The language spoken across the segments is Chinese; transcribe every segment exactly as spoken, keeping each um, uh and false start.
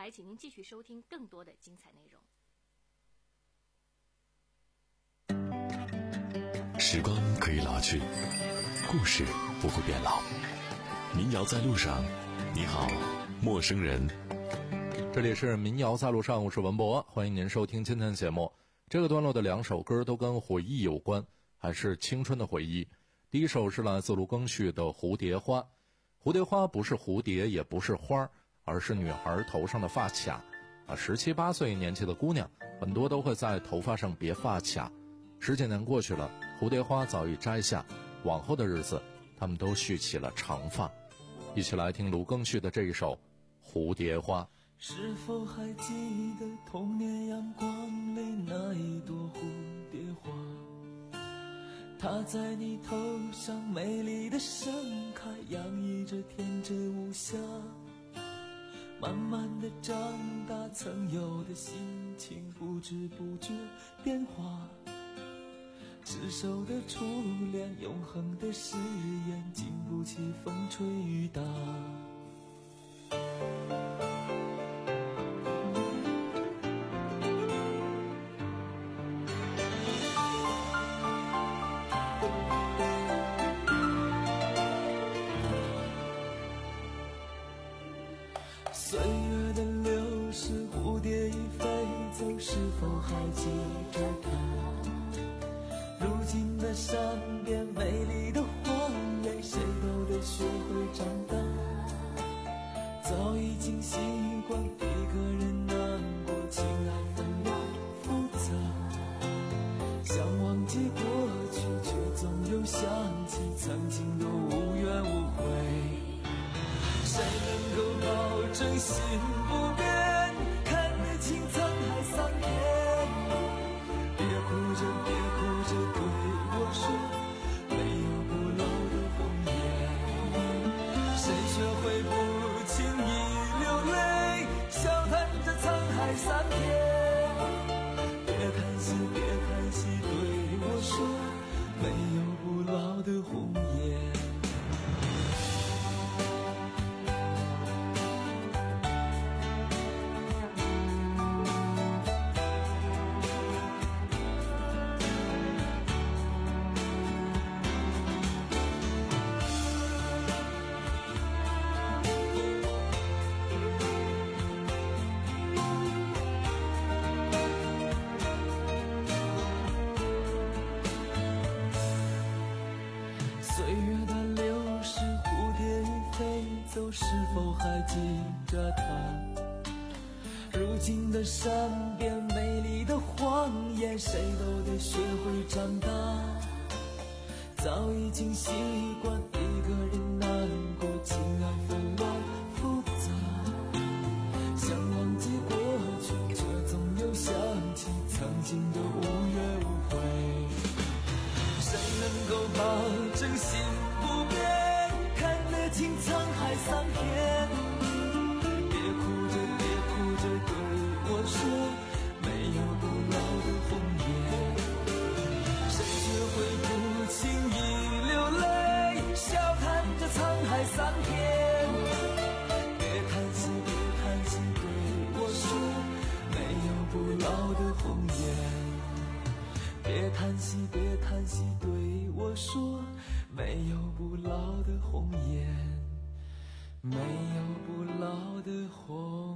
来，请您继续收听更多的精彩内容。 时光可以老去，故事不会变老。民谣在路上，你好，陌生人。 这里是民谣在路上，我是文博，欢迎您收听今天的节目。这个段落的两首歌都跟回忆有关，还是青春的回忆。第一首是来自卢庚戌的《蝴蝶花》。蝴蝶花不是蝴蝶，也不是花，而是女孩头上的发卡啊，十七八岁年纪的姑娘很多都会在头发上别发卡。十几年过去了，蝴蝶花早已摘下，往后的日子他们都蓄起了长发。一起来听卢庚戌的这一首《蝴蝶花》。 是否还记得童年阳光里那一朵蝴蝶花，它在你头上美丽的盛开，洋溢着天真无瑕。慢慢的长大，曾有的心情不知不觉变化，执手的初恋，永恒的誓言，经不起风吹雨打。岁月的流逝，蝴蝶已飞走，是否还记着它？如今的山边美丽的荒野，谁都得学会长大。早已经习惯一个人难过，情爱纷乱复杂。想忘记过去，却总又想起曾经的无怨无悔。谁能够保证心不变，看得清沧海桑田？别哭着别哭着对我说，没有不老的红颜。谁学会不轻易流泪，笑谈着沧海桑田？别叹息别叹息对我说，没有不老的红颜。是否还记着它？如今的山边美丽的荒野，谁都得学会长大。早已经习惯一个人难过，情爱纷乱复杂。想忘记过去，却总又想起曾经的无怨无悔。谁能够保证心不变，看得清沧海桑田？别哭着别哭着对我说，没有不老的红颜。谁学会不轻易流泪，笑谈着沧海桑田？别叹息别叹息对我说，没有不老的红颜。别叹息别叹息对我说，没有不老的红颜，没有不老的红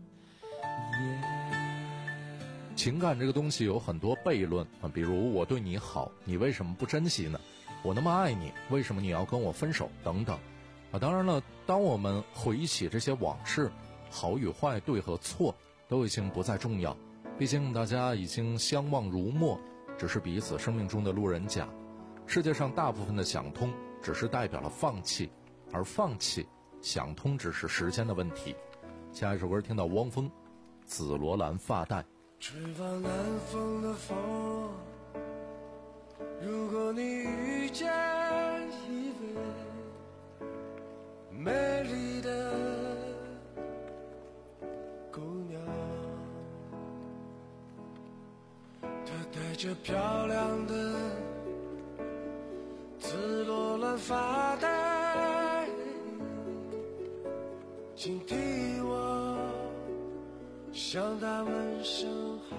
颜。 情感这个东西有很多悖论啊，比如我对你好，你为什么不珍惜呢？我那么爱你，为什么你要跟我分手？等等啊。当然了，当我们回忆起这些往事，好与坏，对和错，都已经不再重要。毕竟大家已经相忘如沫，只是彼此生命中的路人甲。世界上大部分的想通，只是代表了放弃，而放弃想通只是时间的问题。下一首歌听到汪峰，紫罗兰发带。 吹往南风的风，如果你遇见一位美丽的姑娘，她戴着漂亮的紫罗兰发带，请替我向他问声好。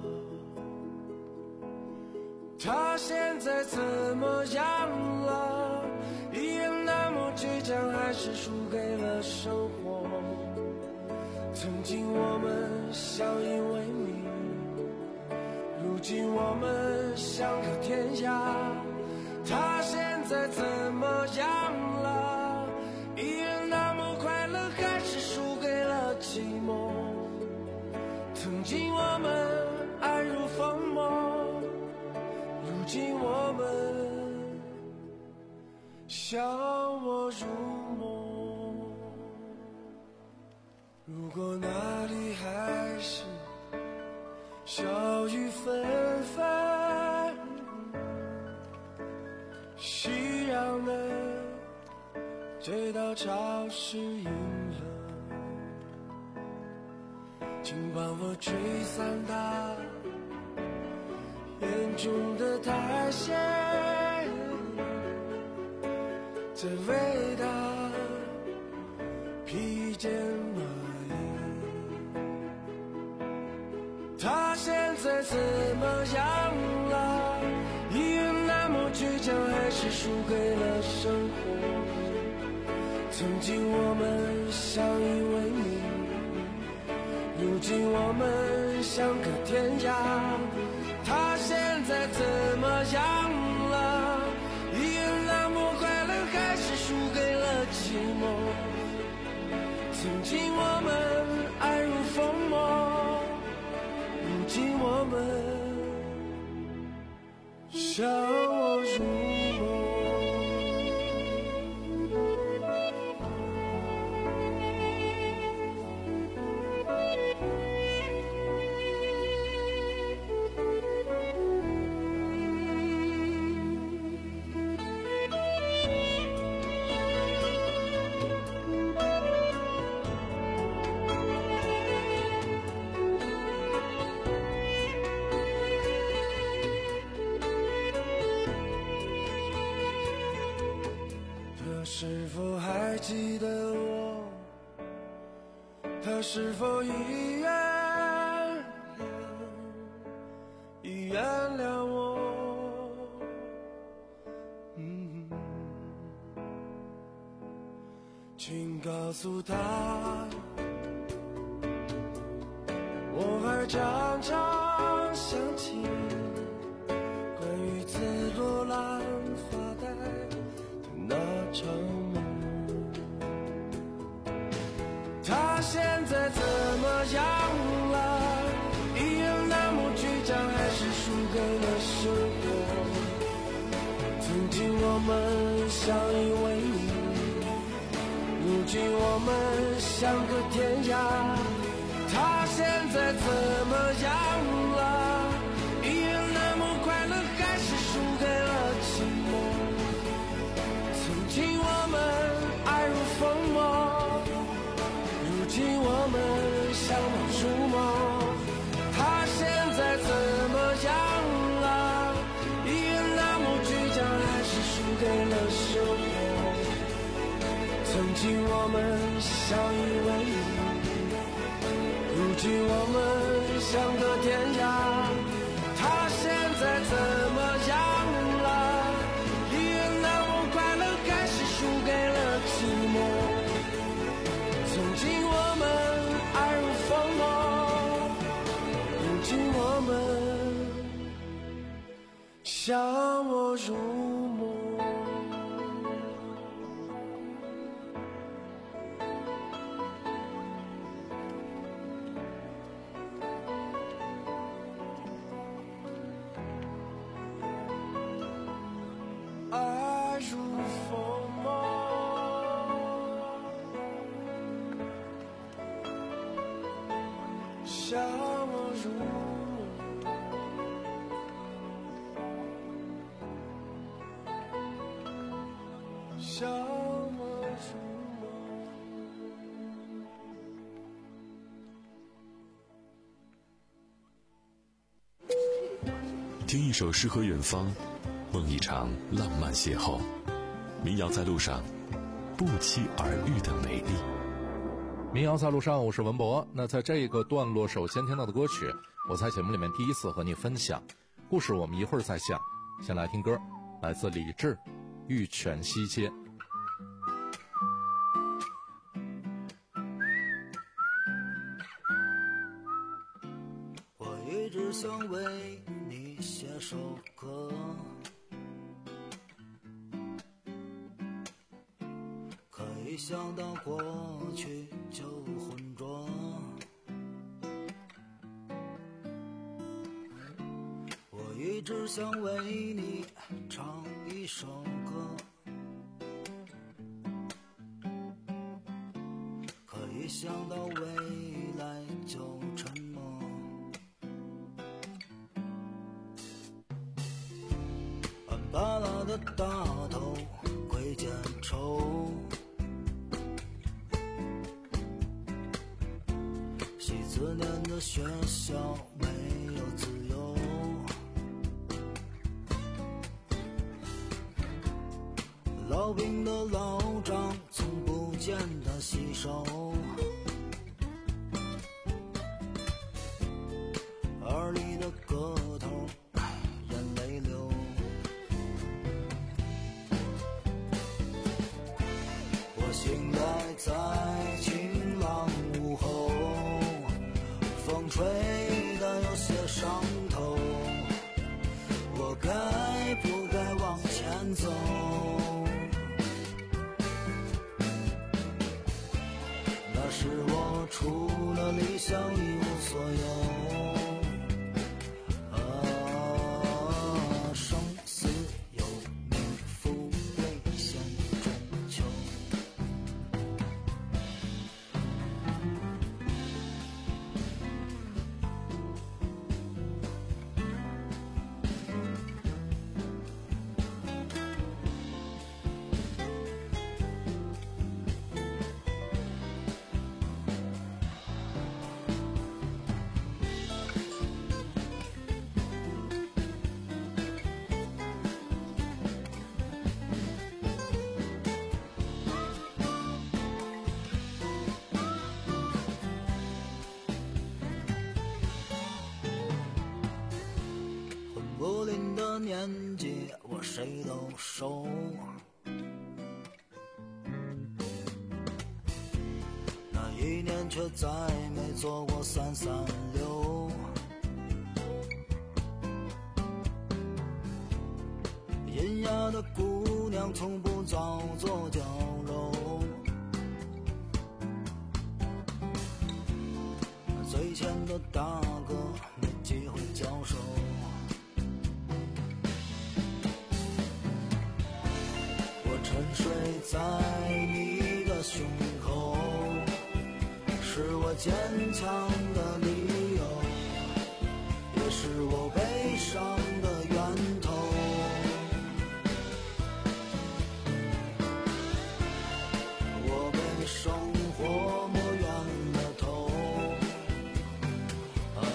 他现在怎么样了？依然那么倔强，还是输给了生活。曾经我们相依为命，如今我们相隔天涯。他现在怎么样了？依然那么快乐，还是输给了寂寞。曾经我们爱如疯魔，如今我们笑我入梦。如果那里还是小雨纷纷，夕阳的街道潮湿阴冷，请帮我吹散它眼中的苔藓，再为它披件麻衣。他现在怎么样了？依然那么倔强，还是输给了生活。曾经我们相依为命，如今我们相隔天涯。他现在怎么样了？依然那么快乐，还是输给了寂寞。曾经我们爱如疯魔，如今我们笑我入梦。是否还记得我？他是否已原谅，已原谅我？嗯，请告诉他，我还常常想起关于紫罗兰发带那场梦。他现在怎么样了？依然那么倔强，还是输给了生活。曾经我们相依为命，如今我们相隔天涯。他现在怎么样了？依然那么快乐，还是输给了寂寞。曾经我们爱如疯魔，如今我们相忘如梦。他现在怎么样了？依然那么倔强，还是输给了生活。曾经我们相依为命，如今我们相隔天涯。他现在怎么样了？依然那么快乐，还是输给了寂寞。曾经我们爱如疯魔，如今我们笑我入梦。爱如疯魔，笑我入梦。笑我入梦。 听一首诗和远方，梦一场浪漫邂逅，民谣在路上，不期而遇的美丽。 民谣在路上，我是文博。那在这个段落首先听到的歌曲，我在节目里面第一次和你分享。故事我们一会儿再讲，先来听歌，来自李志，玉泉西街。 我一直想为你写首歌，可一想到过去就浑浊。我一直想为你唱一首歌，可一想到未来就沉默。安巴拉的大头贵贱丑，西字念的学校没有自由，老兵的老张从不见他洗手，二里的个头眼泪流。我醒来在晴朗午后，风吹得有些伤透，我该不该往前走？那时我除了理想一无所有，啊，生死有命，富贵险中求。不龄的年纪，我谁都熟。那一年却再没做过三三六。阴哑的姑娘从不早做娇柔，最前的大哥没机会交手。沉睡在你的胸口，是我坚强的理由，也是我悲伤的源头。我被生活磨圆了头，啊，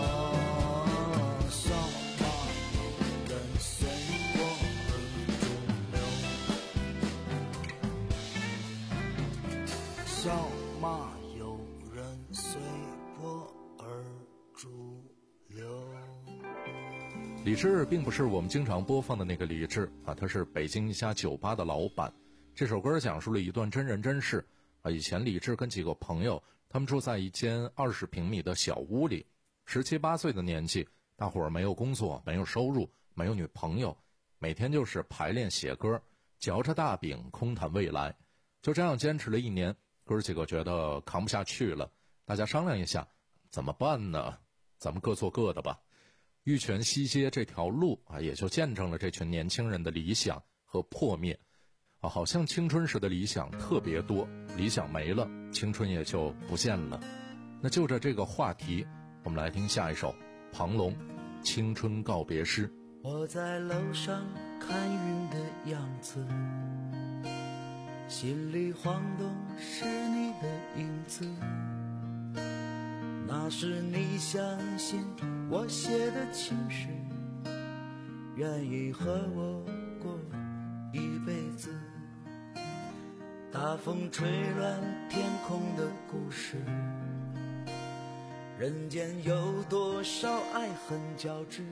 笑骂有人随我而逐流。笑骂有人随波而逐流。 李志并不是我们经常播放的那个李志啊，他是北京一家酒吧的老板。这首歌讲述了一段真人真事啊。以前李志跟几个朋友，他们住在一间二十平米的小屋里，十七八岁的年纪，大伙儿没有工作，没有收入，没有女朋友，每天就是排练写歌，嚼着大饼空谈未来。就这样坚持了一年，哥几个觉得扛不下去了，大家商量一下怎么办呢？咱们各做各的吧。玉泉西街这条路啊，也就见证了这群年轻人的理想和破灭啊。好像青春时的理想特别多，理想没了，青春也就不见了。那就着这个话题，我们来听下一首庞龙《青春告别诗》。 我在楼上看云的样子，心里晃动是你的影子。那时你相信我写的情诗，愿意和我过一辈子。 大风吹乱天空的故事，人间有多少爱恨交织，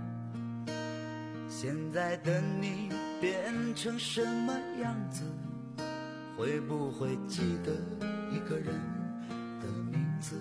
现在的你变成什么样子，会不会记得一个人的名字？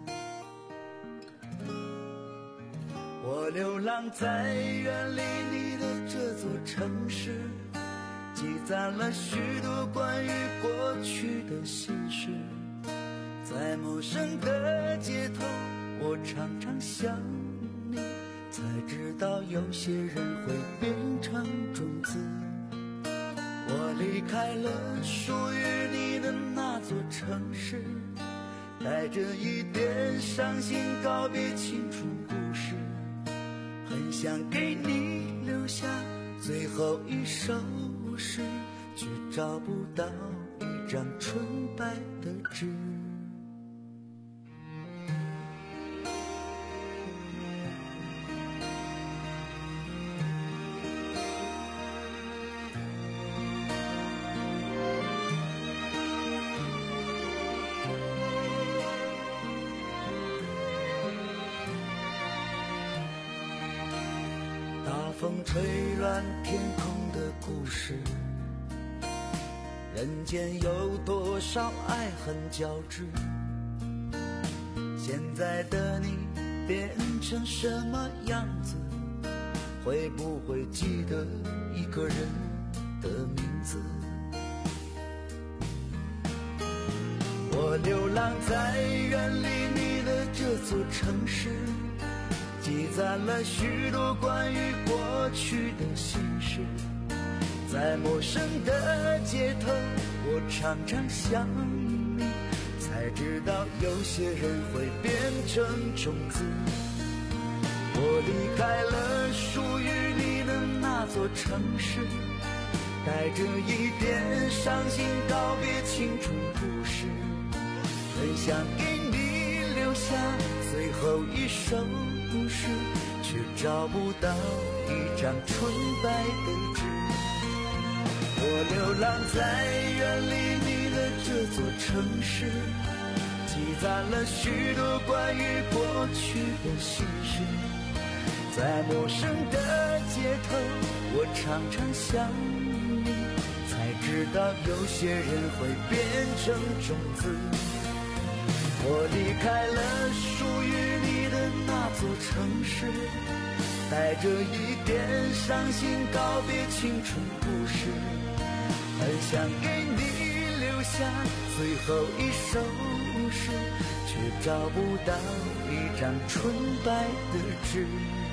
我流浪在远离你的这座城市，积攒了许多关于过去的心事，在陌生的街头，我常常想你，才知道有些人会变成种子。我离开了属于你的那座城市，带着一点伤心告别青春故事，很想给你留下最后一首诗，却找不到一张纯白的纸。风吹乱天空的故事，人间有多少爱恨交织，现在的你变成什么样子，会不会记得一个人的名字？我流浪在远离你的这座城市，积攒了许多关于过去的心事，在陌生的街头，我常常想你，才知道有些人会变成种子。我离开了属于你的那座城市，带着一点伤心告别青春故事，很想给你留下最后一首故事，却找不到一张纯白的纸。我流浪在远离你的这座城市，积攒了许多关于过去的心事，在陌生的街头，我常常想你，才知道有些人会变成种子。我离开了属于你的那座城市，带着一点伤心告别青春故事，很想给你留下最后一首诗，却找不到一张纯白的纸。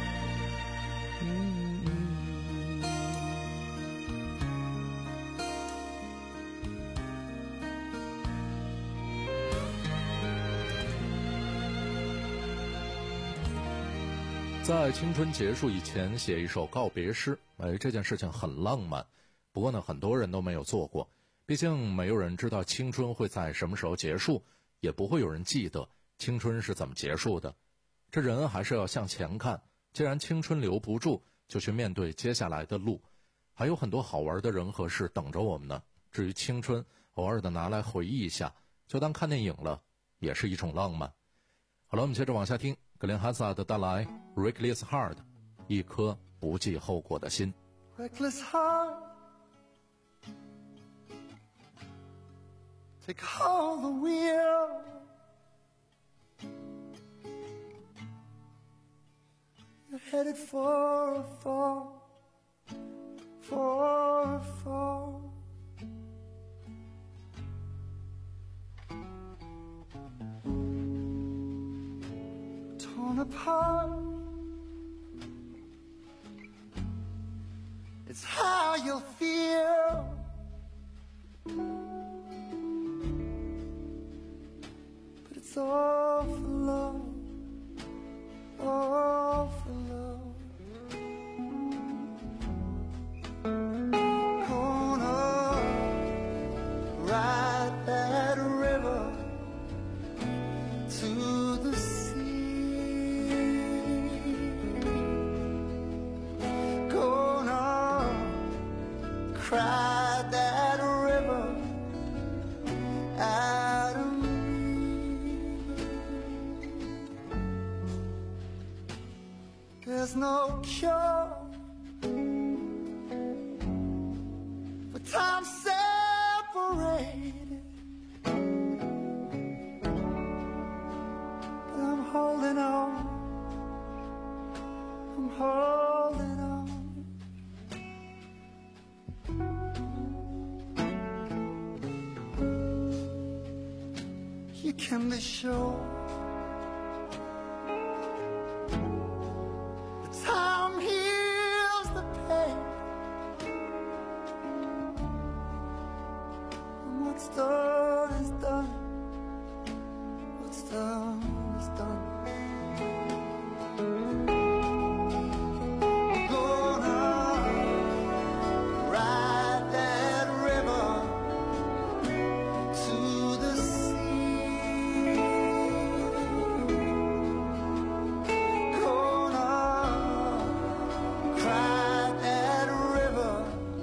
在青春结束以前写一首告别诗，哎，这件事情很浪漫。不过呢，很多人都没有做过，毕竟没有人知道青春会在什么时候结束，也不会有人记得青春是怎么结束的。这人还是要向前看，既然青春留不住，就去面对接下来的路。还有很多好玩的人和事等着我们呢。至于青春，偶尔的拿来回忆一下，就当看电影了，也是一种浪漫。好了，我们接着往下听格林哈萨的带来 Reckless Heart， 一颗不计后果的心。 Reckless heart, take hold the wheel, you're headed for a fall, for a fall. Torn apart, it's how you'll feel, but it's all for love, all for love. Gonna ride that river to the sea, gonna cry that river there's no cure for time separated, but I'm holding on, I'm holding on. You can be sure the time heals the pain, and what's done is done, what's done is done. Gonna ride that river to the sea, gonna cry that river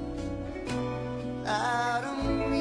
out of me.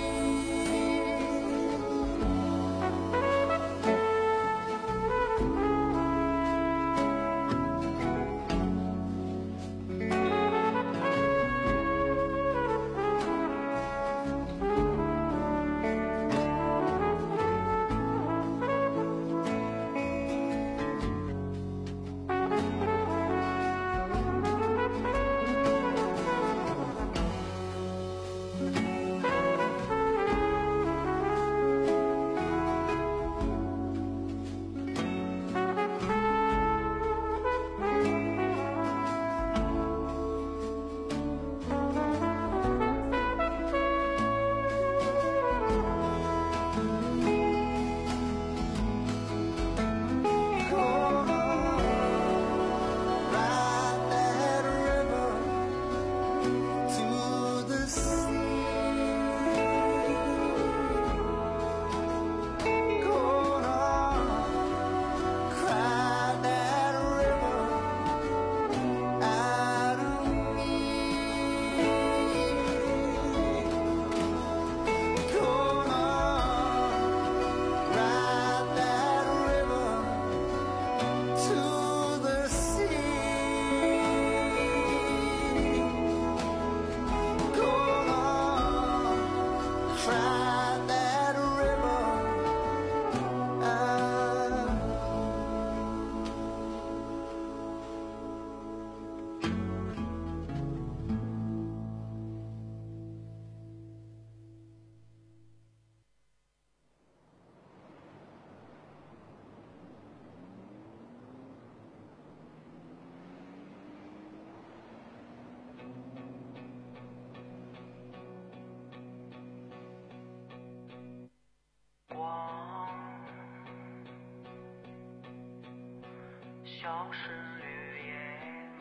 消失绿叶幕，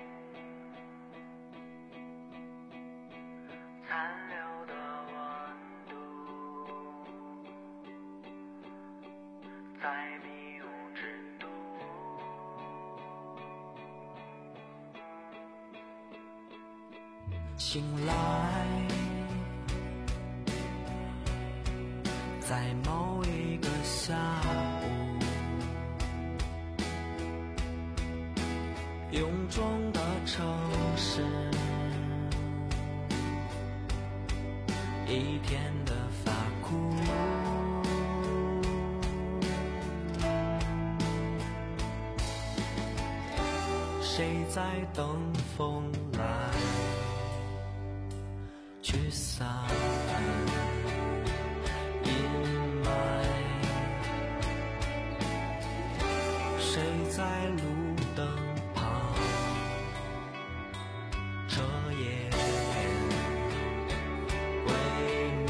残留的温度，在迷雾之都， 醒来，在某一个下午，臃肿的城市，一天的发苦，谁在等风来驱散阴霾？谁在路灯旁彻夜未眠？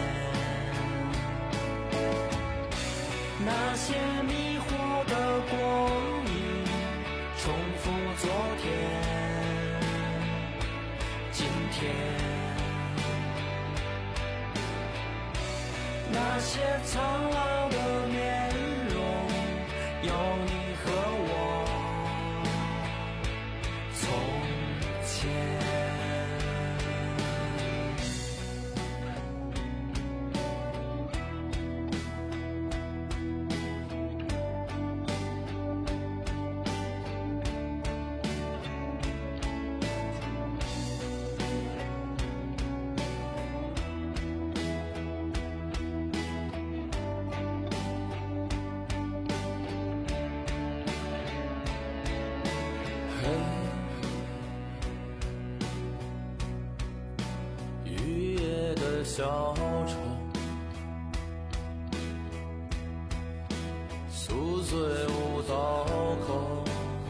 那些迷惑的光影重复昨天今天，那些苍老的面容有你和我从前。 小丑，宿醉无道口，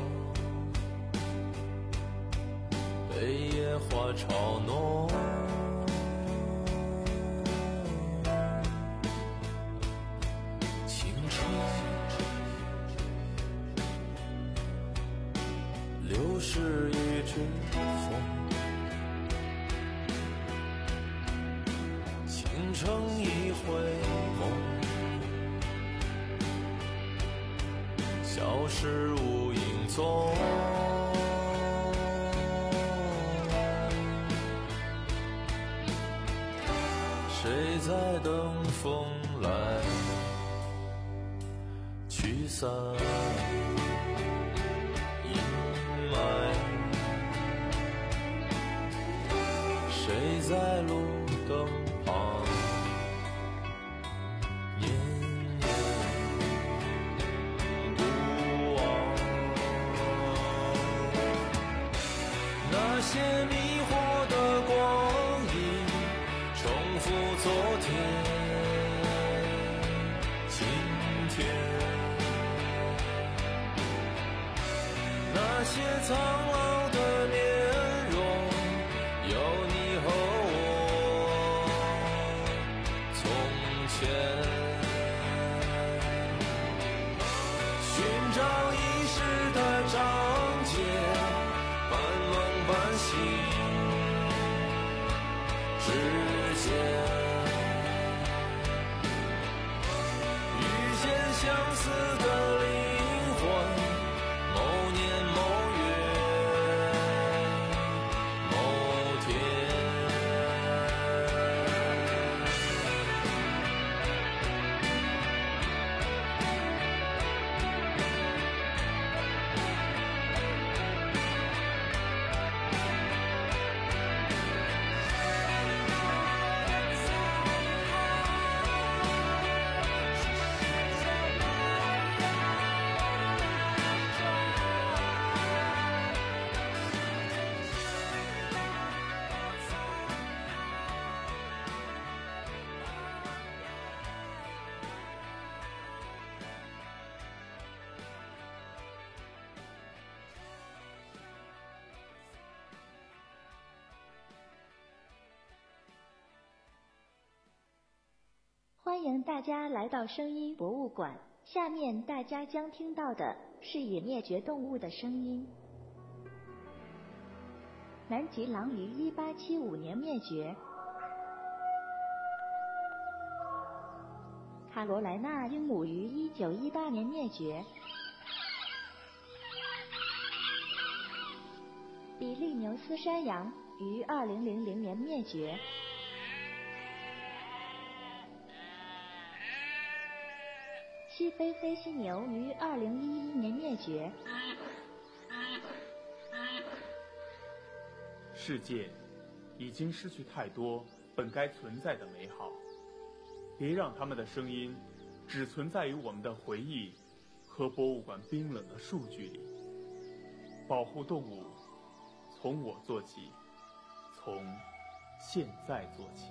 被野花嘲弄。青春流逝一阵风，倾城一回梦，消失无影踪。谁在等风来驱散阴霾？谁在路灯旁念念不忘？那些迷惑的光阴，重复昨天今天。那些苍老的面容，有你和我从前。寻找遗失的章节，半梦半醒之间，遇见相似的灵魂，某年某月某天。 欢迎大家来到声音博物馆。下面大家将听到的是已灭绝动物的声音。南极狼于一八七五年灭绝，卡罗莱纳鹦鹉于一九一八年灭绝，比利牛斯山羊于二零零零年灭绝。西非黑犀牛于二零一一年灭绝。 世界已经失去太多本该存在的美好，别让他们的声音只存在于我们的回忆和博物馆冰冷的数据里。保护动物，从我做起，从现在做起。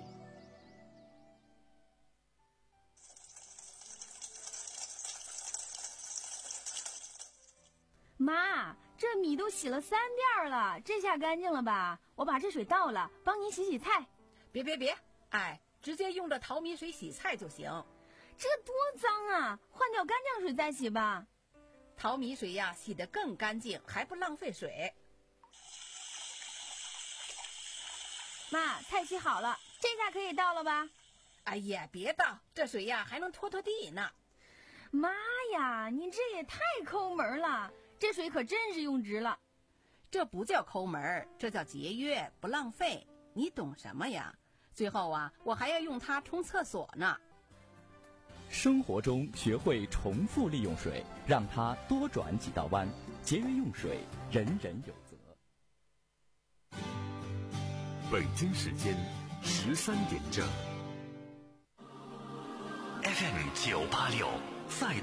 妈，这米都洗了三遍了，这下干净了吧？我把这水倒了，帮你洗洗菜。 别别别，哎，直接用这淘米水洗菜就行。 这多脏啊，换掉干净水再洗吧。 淘米水呀，洗得更干净，还不浪费水。 妈，菜洗好了，这下可以倒了吧？ 哎呀，别倒，这水呀还能拖拖地呢。 妈呀，你这也太抠门了，这水可真是用值了。 这不叫抠门，这叫节约，不浪费。你懂什么呀？最后啊，我还要用它冲厕所呢。 生活中学会重复利用水，让它多转几道弯，节约用水，人人有责。 北京时间十三点整 ，F M 九八六赛。